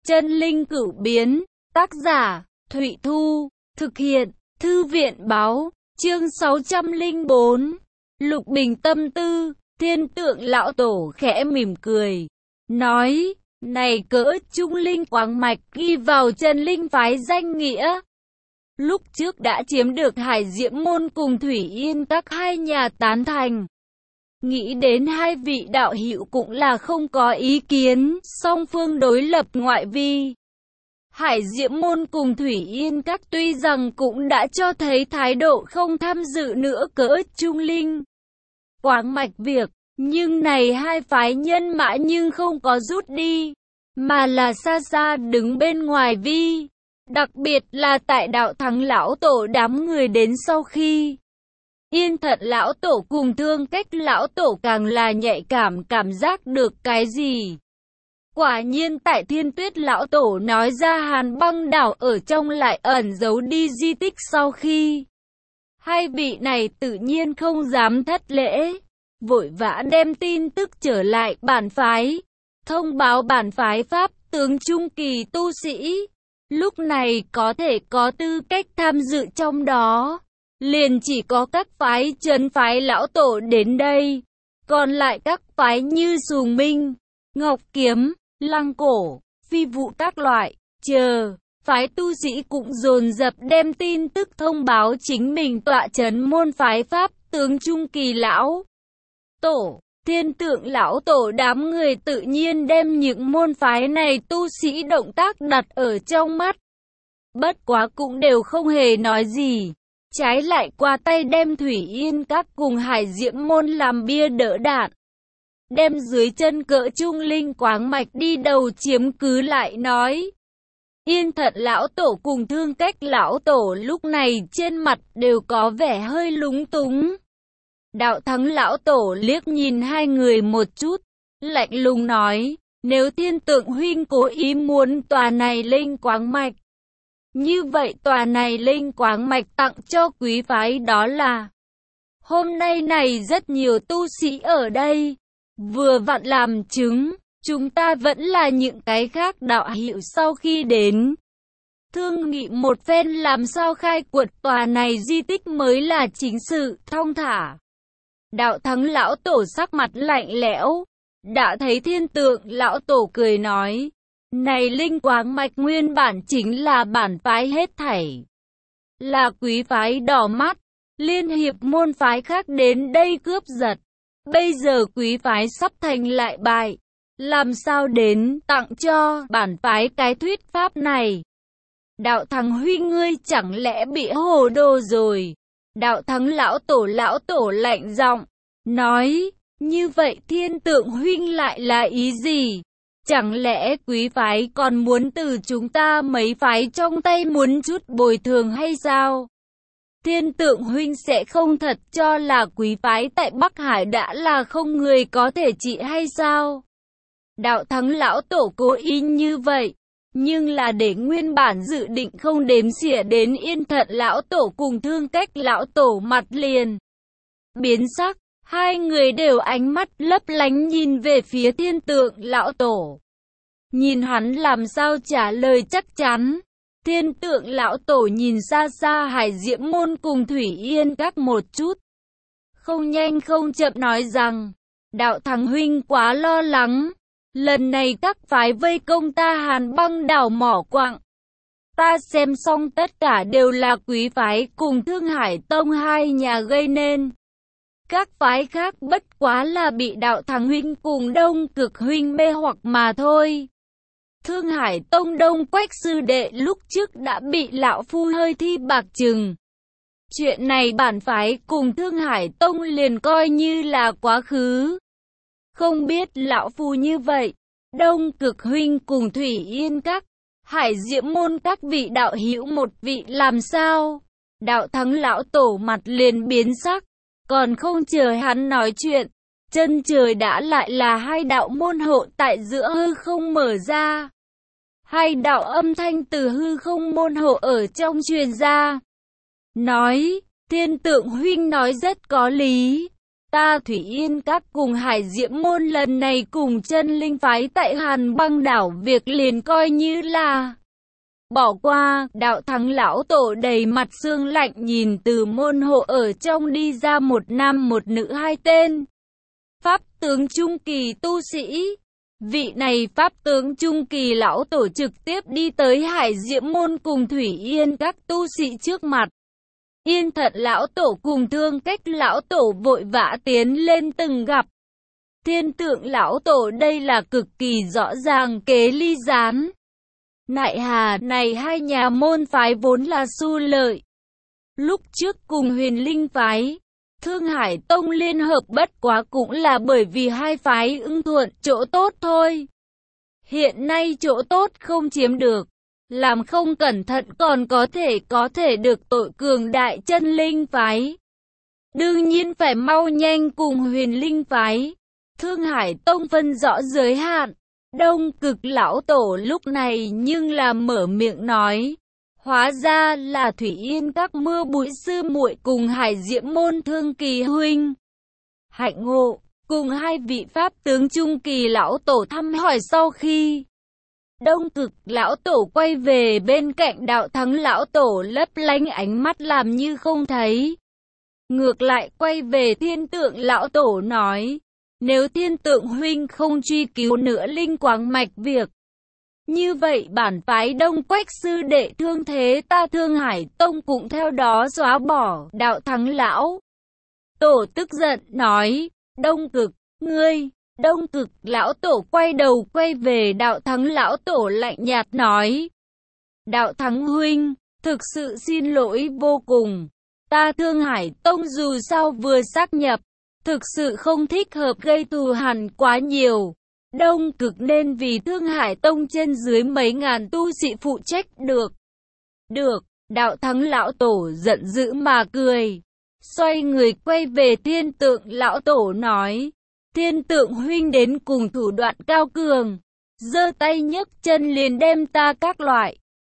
Chân linh cửu biến, tác giả, Thụy Thu, thực hiện, Thư viện báo, chương 604. Lục bình tâm tư, Thiên Tượng lão tổ khẽ mỉm cười, nói, này cỡ trung linh quáng mạch ghi vào chân linh phái danh nghĩa. Lúc trước đã chiếm được Hải Diễm Môn cùng Thủy Yên các hai nhà tán thành. Nghĩ đến hai vị đạo hữu cũng là không có ý kiến, song phương đối lập ngoại vi. Hải Diễm Môn cùng Thủy Yên các tuy rằng cũng đã cho thấy thái độ không tham dự nữa cỡ trung linh quáng mạch việc, nhưng này hai phái nhân mã nhưng không có rút đi, mà là xa xa đứng bên ngoài vi. Đặc biệt là tại đạo thắng lão tổ đám người đến sau khi Yên Thận lão tổ cùng Thương Cách lão tổ càng là nhạy cảm giác được cái gì. Quả nhiên tại Thiên Tuyết lão tổ nói ra Hàn Băng đảo ở trong lại ẩn giấu đi di tích sau khi hai vị này tự nhiên không dám thất lễ, vội vã đem tin tức trở lại bản phái, thông báo bản phái pháp tướng trung kỳ tu sĩ lúc này có thể có tư cách tham dự trong đó. Liền chỉ có các phái trấn phái lão tổ đến đây, còn lại các phái như Sùng Minh, Ngọc Kiếm, Lăng Cổ, Phi Vụ các loại, phái tu sĩ cũng dồn dập đem tin tức thông báo chính mình tọa trấn môn phái pháp tướng trung kỳ lão tổ. Thiên Tượng lão tổ đám người tự nhiên đem những môn phái này tu sĩ động tác đặt ở trong mắt. Bất quá cũng đều không hề nói gì. Trái lại qua tay đem Thủy Yên các cùng Hải Diễm Môn làm bia đỡ đạn. Đem dưới chân cỡ trung linh quáng mạch đi đầu chiếm cứ lại nói. Yên Thận lão tổ cùng Thương Cách lão tổ lúc này trên mặt đều có vẻ hơi lúng túng. Đạo Thắng lão tổ liếc nhìn hai người một chút, lạnh lùng nói, nếu Thiên Tượng huynh cố ý muốn tòa này linh quáng mạch, như vậy tòa này linh quáng mạch tặng cho quý phái đó là. Hôm nay này rất nhiều tu sĩ ở đây, vừa vặn làm chứng, chúng ta vẫn là những cái khác đạo hữu sau khi đến. Thương nghị một phen làm sao khai quật tòa này di tích mới là chính sự, thong thả. Đạo Thắng lão tổ sắc mặt lạnh lẽo, đã thấy Thiên Tượng lão tổ cười nói. Này linh quáng mạch nguyên bản chính là bản phái hết thảy. Là quý phái đỏ mắt, liên hiệp môn phái khác đến đây cướp giật. Bây giờ quý phái sắp thành lại bại. Làm sao đến tặng cho bản phái cái thuyết pháp này? Đạo Thắng huynh ngươi chẳng lẽ bị hồ đồ rồi? Đạo Thắng lão tổ lạnh giọng, nói, như vậy Thiên Tượng huynh lại là ý gì? Chẳng lẽ quý phái còn muốn từ chúng ta mấy phái trong tay muốn chút bồi thường hay sao? Thiên Tượng huynh sẽ không thật cho là quý phái tại Bắc Hải đã là không người có thể trị hay sao? Đạo Thắng lão tổ cố ý như vậy, nhưng là để nguyên bản dự định không đếm xỉa đến Yên Thận lão tổ cùng Thương Cách lão tổ mặt liền biến sắc. Hai người đều ánh mắt lấp lánh nhìn về phía Thiên Tượng lão tổ. Nhìn hắn làm sao trả lời chắc chắn. Thiên Tượng lão tổ nhìn xa xa Hải Diễm Môn cùng Thủy Yên các một chút. Không nhanh không chậm nói rằng, đạo Thắng huynh quá lo lắng. Lần này các phái vây công ta Hàn Băng đảo mỏ quặng. Ta xem xong tất cả đều là quý phái cùng Thương Hải Tông hai nhà gây nên. Các phái khác bất quá là bị đạo Thắng huynh cùng Đông Cực huynh mê hoặc mà thôi. Thương Hải Tông Đông Quách sư đệ lúc trước đã bị lão phu hơi thi bạc trừng. Chuyện này bản phái cùng Thương Hải Tông liền coi như là quá khứ. Không biết lão phu như vậy, Đông Cực huynh cùng Thủy Yên các, Hải Diễm Môn các vị đạo hữu một vị làm sao? Đạo Thắng lão tổ mặt liền biến sắc. Còn không chờ hắn nói chuyện, chân trời đã lại là hai đạo môn hộ tại giữa hư không mở ra. Hai đạo âm thanh từ hư không môn hộ ở trong truyền ra. Nói, Thiên Tượng huynh nói rất có lý. Ta Thủy Yên Các cùng Hải Diễm Môn lần này cùng chân linh phái tại Hàn Băng Đảo, việc liền coi như là bỏ qua. Đạo Thắng lão tổ đầy mặt sương lạnh nhìn từ môn hộ ở trong đi ra một nam một nữ hai tên pháp tướng trung kỳ tu sĩ. Vị này pháp tướng trung kỳ lão tổ trực tiếp đi tới Hải Diễm Môn cùng Thủy Yên Các tu sĩ trước mặt. Yên Thận lão tổ cùng Thương Cách lão tổ vội vã tiến lên từng gặp. Thiên Tượng lão tổ đây là cực kỳ rõ ràng kế ly gián. Nại hà này hai nhà môn phái vốn là xu lợi. Lúc trước cùng Huyền Linh phái, Thương Hải Tông liên hợp bất quá cũng là bởi vì hai phái ưng thuận chỗ tốt thôi. Hiện nay chỗ tốt không chiếm được, làm không cẩn thận còn có thể được tội cường đại chân linh phái. Đương nhiên phải mau nhanh cùng Huyền Linh phái, Thương Hải Tông phân rõ giới hạn. Đông Cực lão tổ lúc này nhưng là mở miệng nói, hóa ra là Thủy Yên Các Mưa Bụi sư muội cùng Hải Diễm Môn Thương Kỳ huynh. Hạnh ngộ, cùng hai vị pháp tướng trung kỳ lão tổ thăm hỏi sau khi Đông Cực lão tổ quay về bên cạnh Đạo Thắng lão tổ lấp lánh ánh mắt làm như không thấy. Ngược lại quay về Thiên Tượng lão tổ nói, nếu Thiên Tượng huynh không truy cứu nữa linh quáng mạch việc, như vậy bản phái Đông Quách sư đệ thương thế ta Thương Hải Tông cũng theo đó xóa bỏ. Đạo Thắng lão tổ tức giận nói, Đông Cực, ngươi. Đông Cực lão tổ quay đầu quay về Đạo Thắng lão tổ lạnh nhạt nói, Đạo Thắng huynh, thực sự xin lỗi vô cùng. Ta Thương Hải Tông dù sao vừa xác nhập, thực sự không thích hợp gây thù hằn quá nhiều. Đông Cực nên vì Thương Hải Tông trên dưới mấy ngàn tu sĩ phụ trách được. Được, Đạo Thắng lão tổ giận dữ mà cười. Xoay người quay về Thiên Tượng lão tổ nói, Thiên Tượng huynh đến cùng thủ đoạn cao cường, giơ tay nhấc chân liền đem ta các loại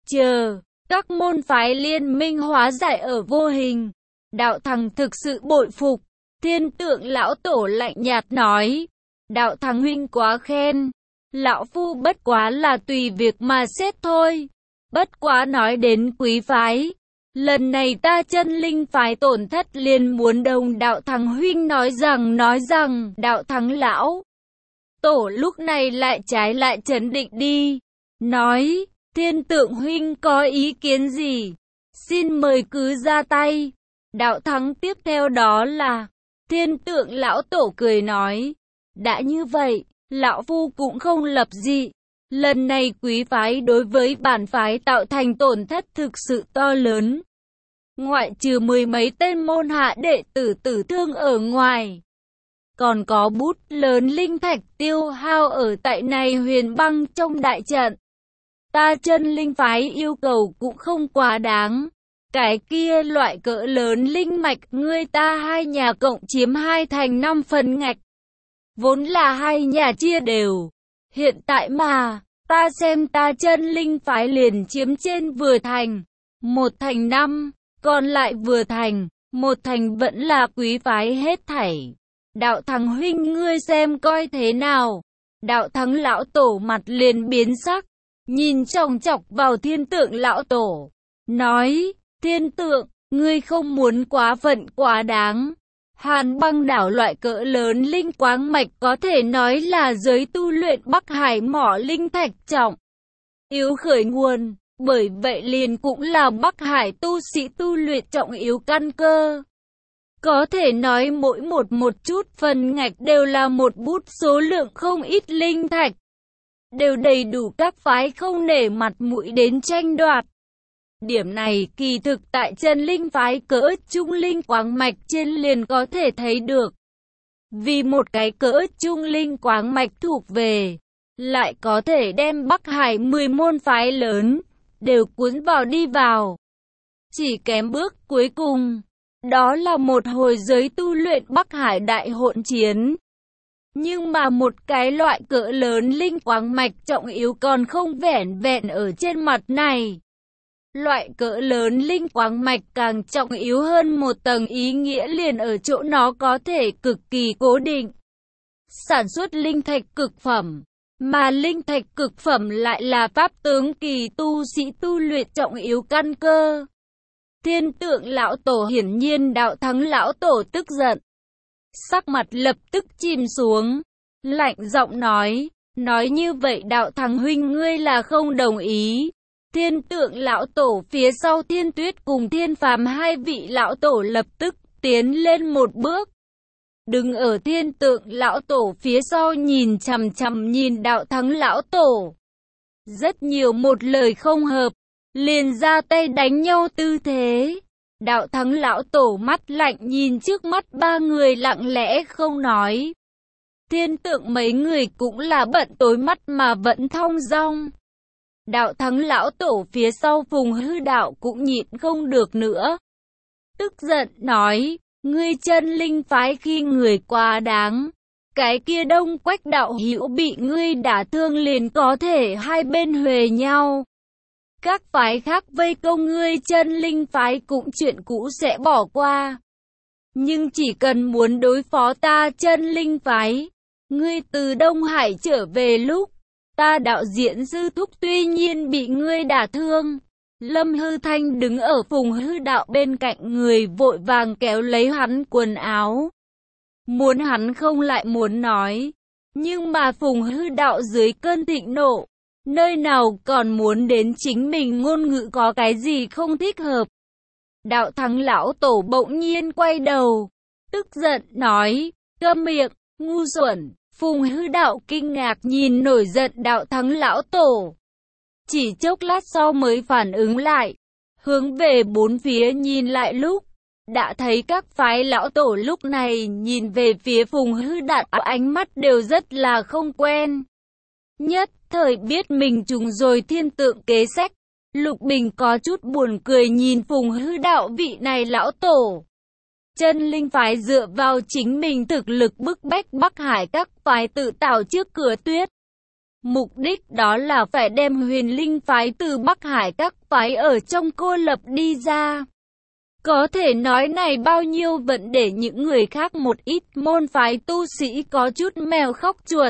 các môn phái liên minh hóa giải ở vô hình. Đạo Thắng thực sự bội phục. Thiên Tượng lão tổ lạnh nhạt nói, Đạo Thắng huynh quá khen, lão phu bất quá là tùy việc mà xét thôi. Bất quá nói đến quý phái, lần này ta chân linh phái tổn thất liền muốn đồng Đạo Thắng huynh nói rằng Đạo Thắng lão tổ lúc này lại trái lại trấn định đi, nói, Thiên Tượng huynh có ý kiến gì, xin mời cứ ra tay. Đạo Thắng tiếp theo đó là, Thiên Tượng lão tổ cười nói, đã như vậy, lão phu cũng không lập dị. Lần này quý phái đối với bản phái tạo thành tổn thất thực sự to lớn. Ngoại trừ mười mấy tên môn hạ đệ tử tử thương ở ngoài, còn có bút lớn linh thạch tiêu hao ở tại này Huyền Băng trong đại trận. Ta chân linh phái yêu cầu cũng không quá đáng. Cái kia loại cỡ lớn linh mạch ngươi ta hai nhà cộng chiếm 2/5 phần ngạch. Vốn là hai nhà chia đều. Hiện tại mà, ta xem ta chân linh phái liền chiếm trên vừa thành 1/5, còn lại vừa thành 1/1 vẫn là quý phái hết thảy. Đạo Thắng huynh ngươi xem coi thế nào. Đạo Thắng lão tổ mặt liền biến sắc, nhìn chòng chọc vào Thiên Tượng lão tổ, nói, Thiên Tượng, ngươi không muốn quá phận quá đáng. Hàn Băng Đảo loại cỡ lớn linh quáng mạch có thể nói là giới tu luyện Bắc Hải mỏ linh thạch trọng yếu khởi nguồn, bởi vậy liền cũng là Bắc Hải tu sĩ tu luyện trọng yếu căn cơ. Có thể nói mỗi một chút phần ngạch đều là một bút số lượng không ít linh thạch, đều đầy đủ các phái không nể mặt mũi đến tranh đoạt. Điểm này kỳ thực tại chân linh phái cỡ trung linh quáng mạch trên liền có thể thấy được. Vì một cái cỡ trung linh quáng mạch thuộc về, lại có thể đem Bắc Hải 10 môn phái lớn, đều cuốn vào đi vào. Chỉ kém bước cuối cùng, đó là một hồi giới tu luyện Bắc Hải đại hỗn chiến. Nhưng mà một cái loại cỡ lớn linh quáng mạch trọng yếu còn không vẻn vẹn ở trên mặt này. Loại cỡ lớn linh quáng mạch càng trọng yếu hơn một tầng, ý nghĩa liền ở chỗ nó có thể cực kỳ cố định sản xuất linh thạch cực phẩm, mà linh thạch cực phẩm lại là pháp tướng kỳ tu sĩ tu luyện trọng yếu căn cơ. Thiên Tượng lão tổ hiển nhiên Đạo Thắng lão tổ tức giận, sắc mặt lập tức chìm xuống, lạnh giọng nói như vậy Đạo Thắng huynh ngươi là không đồng ý. Thiên Tượng lão tổ phía sau Thiên Tuyết cùng Thiên Phàm hai vị lão tổ lập tức tiến lên một bước, đứng ở Thiên Tượng lão tổ phía sau nhìn chằm chằm nhìn Đạo Thắng lão tổ. Rất nhiều một lời không hợp, liền ra tay đánh nhau tư thế. Đạo Thắng lão tổ mắt lạnh nhìn trước mắt ba người lặng lẽ không nói. Thiên Tượng mấy người cũng là bận tối mắt mà vẫn thong dong. Đạo Thắng lão tổ phía sau Phùng Hư Đạo cũng nhịn không được nữa, tức giận nói, ngươi Chân Linh phái khi người quá đáng, cái kia Đông Quách đạo hữu bị ngươi đả thương liền có thể hai bên huề nhau. Các phái khác vây công ngươi Chân Linh phái cũng chuyện cũ sẽ bỏ qua. Nhưng chỉ cần muốn đối phó ta Chân Linh phái, ngươi từ Đông Hải trở về lúc, ta đạo diễn sư thúc tuy nhiên bị ngươi đả thương. Lâm Hư Thanh đứng ở Phùng Hư Đạo bên cạnh người vội vàng kéo lấy hắn quần áo. Muốn hắn không lại muốn nói. Nhưng mà Phùng Hư Đạo dưới cơn thịnh nộ, nơi nào còn muốn đến chính mình ngôn ngữ có cái gì không thích hợp. Đạo Thắng lão tổ bỗng nhiên quay đầu, tức giận nói, câm miệng, ngu xuẩn. Phùng Hư Đạo kinh ngạc nhìn nổi giận Đạo Thắng lão tổ. Chỉ chốc lát sau mới phản ứng lại, hướng về bốn phía nhìn lại lúc, đã thấy các phái lão tổ lúc này nhìn về phía Phùng Hư Đạo ánh mắt đều rất là không quen. Nhất thời biết mình trùng rồi thiên tượng kế sách, Lục Bình có chút buồn cười nhìn Phùng Hư Đạo vị này lão tổ. Chân Linh phái dựa vào chính mình thực lực bức bách Bắc Hải các phái tự tạo trước cửa tuyết. Mục đích đó là phải đem Huyền Linh phái từ Bắc Hải các phái ở trong cô lập đi ra. Có thể nói này bao nhiêu vẫn để những người khác một ít môn phái tu sĩ có chút mèo khóc chuột.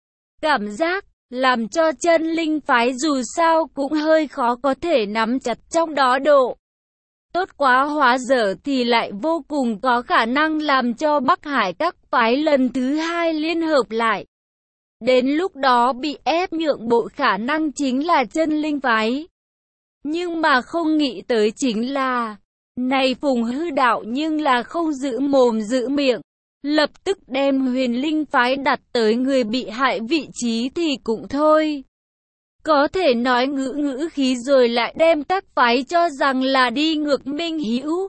Cảm giác làm cho Chân Linh phái dù sao cũng hơi khó có thể nắm chặt trong đó độ. Tốt quá hóa dở thì lại vô cùng có khả năng làm cho Bắc Hải các phái lần thứ hai liên hợp lại. Đến lúc đó bị ép nhượng bộ khả năng chính là Chân Linh phái. Nhưng mà không nghĩ tới chính là, này Phùng Hư Đạo nhưng là không giữ mồm giữ miệng, lập tức đem Huyền Linh phái đặt tới người bị hại vị trí thì cũng thôi. Có thể nói ngữ khí rồi lại đem các phái cho rằng là đi ngược minh hữu,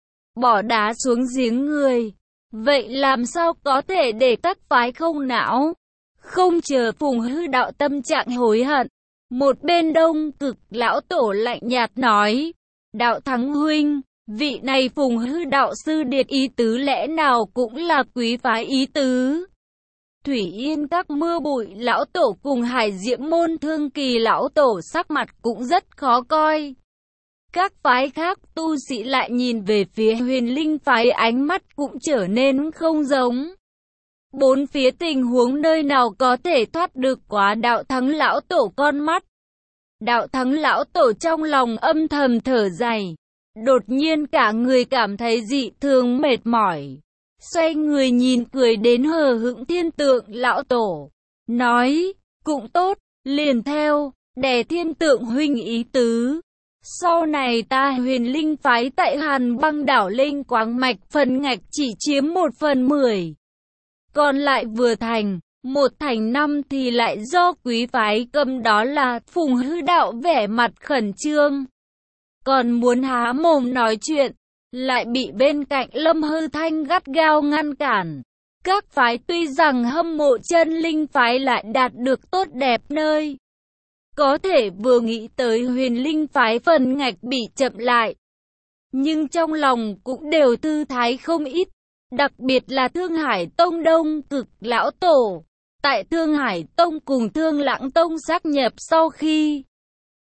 bỏ đá xuống giếng người. Vậy làm sao có thể để các phái không não? Không chờ Phùng Hư Đạo tâm trạng hối hận, một bên Đông Cực lão tổ lạnh nhạt nói, Đạo Thắng huynh, vị này Phùng Hư Đạo sư điệt ý tứ lẽ nào cũng là quý phái ý tứ. Thủy Yên các mưa bụi lão tổ cùng Hải Diễm môn Thương Kỳ lão tổ sắc mặt cũng rất khó coi. Các phái khác tu sĩ lại nhìn về phía Huyền Linh phái ánh mắt cũng trở nên không giống. Bốn phía tình huống nơi nào có thể thoát được quá Đạo Thắng lão tổ con mắt. Đạo Thắng lão tổ trong lòng âm thầm thở dài, đột nhiên cả người cảm thấy dị thường mệt mỏi. Xoay người nhìn cười đến hờ hững Thiên Tượng lão tổ, nói, cũng tốt, liền theo, đè Thiên Tượng huynh ý tứ. Sau này ta Huyền Linh phái tại Hàn Băng đảo linh quáng mạch phần ngạch chỉ chiếm 1/10. Còn lại vừa thành, 1/5 thì lại do quý phái cầm, đó là Phùng Hư Đạo vẻ mặt khẩn trương. Còn muốn há mồm nói chuyện, lại bị bên cạnh Lâm Hư Thanh gắt gao ngăn cản. Các phái tuy rằng hâm mộ Chân Linh phái lại đạt được tốt đẹp nơi, có thể vừa nghĩ tới Huyền Linh phái phần ngạch bị chậm lại, nhưng trong lòng cũng đều thư thái không ít. Đặc biệt là Thương Hải Tông Đông Cực lão tổ, tại Thương Hải Tông cùng Thương Lãng Tông sáp nhập sau khi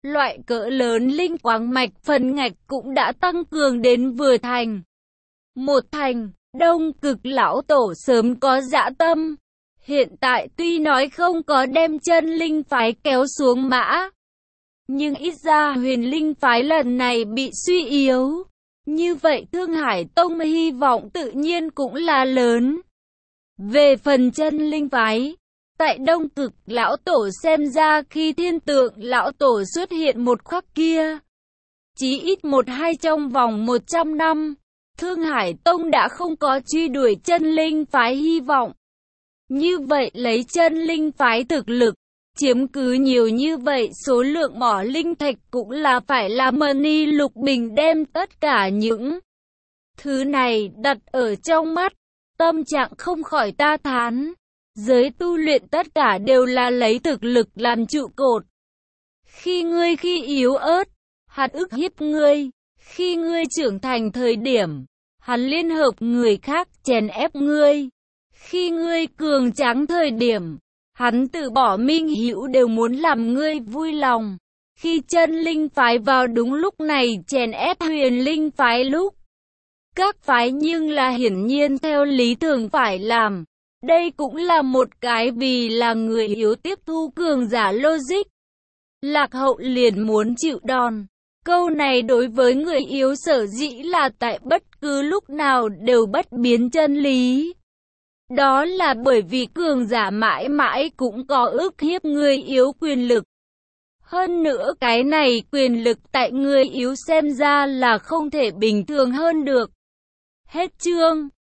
loại cỡ lớn linh quáng mạch phần ngạch cũng đã tăng cường đến vừa thành. Một thành, Đông Cực lão tổ sớm có dã tâm. Hiện tại tuy nói không có đem chân linh phái kéo xuống mã, nhưng ít ra huyền linh phái lần này bị suy yếu. Như vậy Thương Hải Tông hy vọng tự nhiên cũng là lớn. Về phần chân linh phái, tại Đông Cực lão tổ xem ra khi Thiên Tượng lão tổ xuất hiện một khắc kia, chí ít 1-2 trong vòng 100 năm, Thương Hải Tông đã không có truy đuổi chân linh phái hy vọng. Như vậy lấy chân linh phái thực lực, chiếm cứ nhiều như vậy số lượng mỏ linh thạch cũng là phải là Mani Lục Bình đem tất cả những thứ này đặt ở trong mắt, tâm trạng không khỏi ta thán. Giới tu luyện tất cả đều là lấy thực lực làm trụ cột. Khi ngươi yếu ớt, hắn ức hiếp ngươi. Khi ngươi trưởng thành thời điểm, hắn liên hợp người khác chèn ép ngươi. Khi ngươi cường tráng thời điểm, hắn từ bỏ minh hữu đều muốn làm ngươi vui lòng. Khi chân linh phái vào đúng lúc này chèn ép huyền linh phái lúc, các phái nhưng là hiển nhiên theo lý thường phải làm. Đây cũng là một cái vì là người yếu tiếp thu cường giả logic. Lạc hậu liền muốn chịu đòn. Câu này đối với người yếu sở dĩ là tại bất cứ lúc nào đều bất biến chân lý. Đó là bởi vì cường giả mãi mãi cũng có ức hiếp người yếu quyền lực. Hơn nữa cái này quyền lực tại người yếu xem ra là không thể bình thường hơn được. Hết chương.